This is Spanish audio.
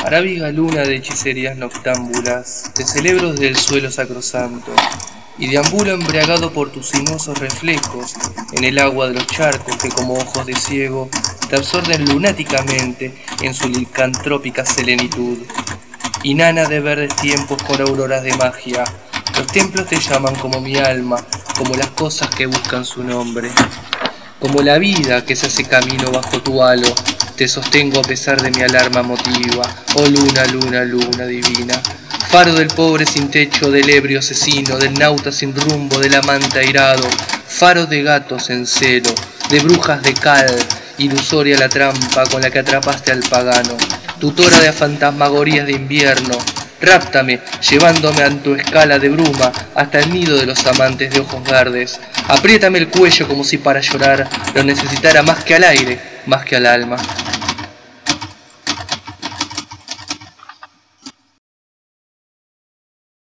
Arábiga luna de hechicerías noctámbulas, te celebro desde el suelo sacrosanto, y deambulo embriagado por tus sinuosos reflejos en el agua de los charcos que como ojos de ciego te absorben lunáticamente en su licantrópica selenitud. Inana de verdes tiempos con auroras de magia, los templos te llaman como mi alma, como las cosas que buscan su nombre. Como la vida que se hace camino bajo tu halo, te sostengo a pesar de mi alarma motiva, oh luna, luna, luna divina. Faro del pobre sin techo, del ebrio asesino, del nauta sin rumbo, del amante airado. Faro de gatos en celo, de brujas de cal, ilusoria la trampa con la que atrapaste al pagano. Tutora de fantasmagorías de invierno, ráptame, llevándome a tu escala de bruma hasta el nido de los amantes de ojos verdes. Apriétame el cuello como si para llorar lo necesitara más que al aire, más que al alma.